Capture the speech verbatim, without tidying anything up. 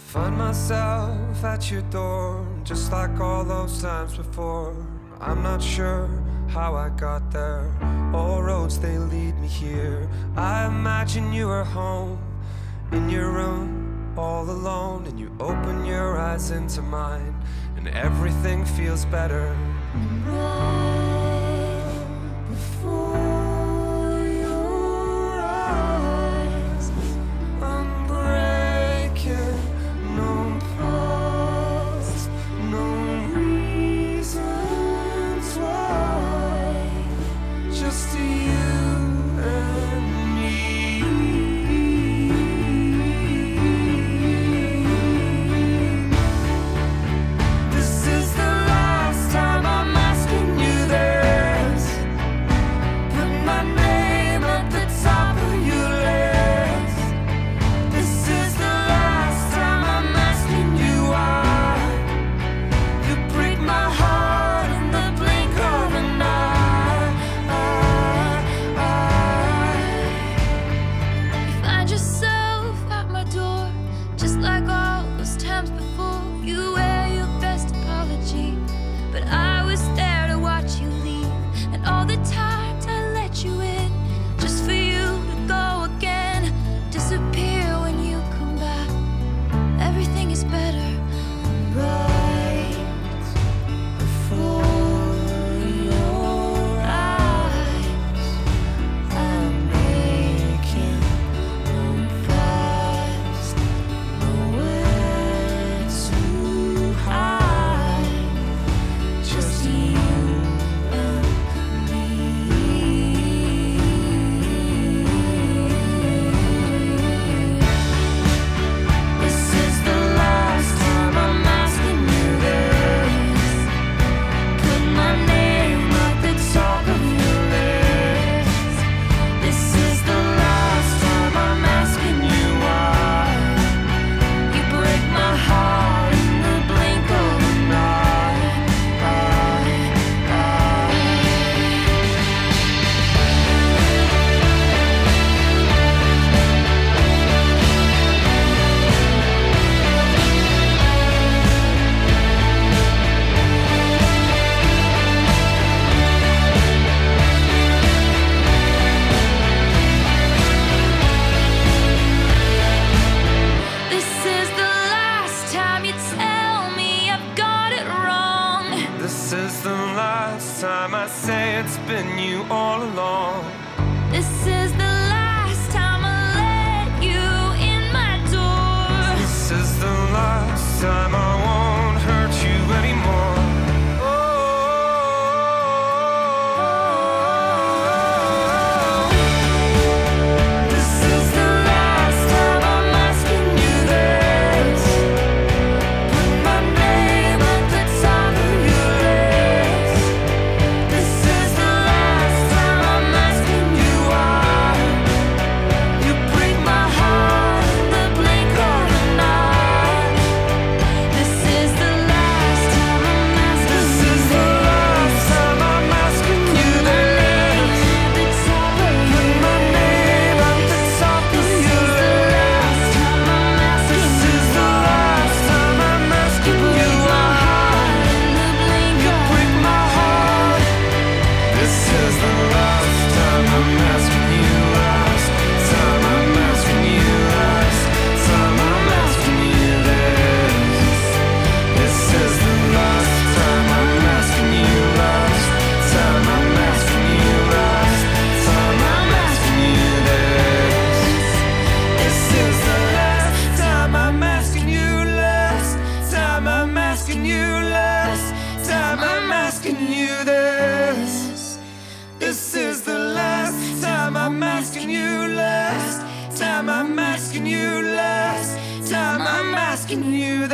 Find myself at your door, just like all those times before. I'm not sure how I got there. All roads, they lead me here. I imagine you are home, in your room, all alone, and you open your eyes into mine, and everything feels better. Right before your eyes, I'm breaking, no past, no reasons why, just you and me. This is the last time I'm asking you this. Put my name at the top of your list. This is the last time I'm asking you why. You break my heart in the blink of an eye. you find yourself at my door, just like all those times before. You wear your best apology, but I was there to watch you leave, and all the times I let you in, just for you to go again, disappear when you come back. Everything is better right before your eyes. I'm making no fast, nowhere to hide, just you and me. This is the last time I'm asking you this. Put my name at the top of your list. This is the last time I'm asking you why. You break my heart in the blink of an eye. This is the last time you tell me I've got it wrong. This is the last time I say it's been you all along. This is the last time I let you in my door. This is the last time I won't hurt you anymore. Oh, this is the last time I'm asking you this. Put my name at the top of your list. This is the last time I'm asking you why. You break my heart in the blink of an eye. This is the last time I'm asking. This is the last time I'm asking you this. The top of Put your my name at the top of your list. time I'm asking. This is the last time I'm asking you why. In the blink You of break my heart. This is the last time I'm asking you. Last time I'm asking you. Last time I'm asking you this. This is the last time I'm asking you. Last time I'm asking you. Last time I'm asking you this. This is the last time I'm asking you. Last time I'm asking you. Last time I'm asking you this. This is the last time I'm asking you. Last time I'm asking you. Last time I'm asking you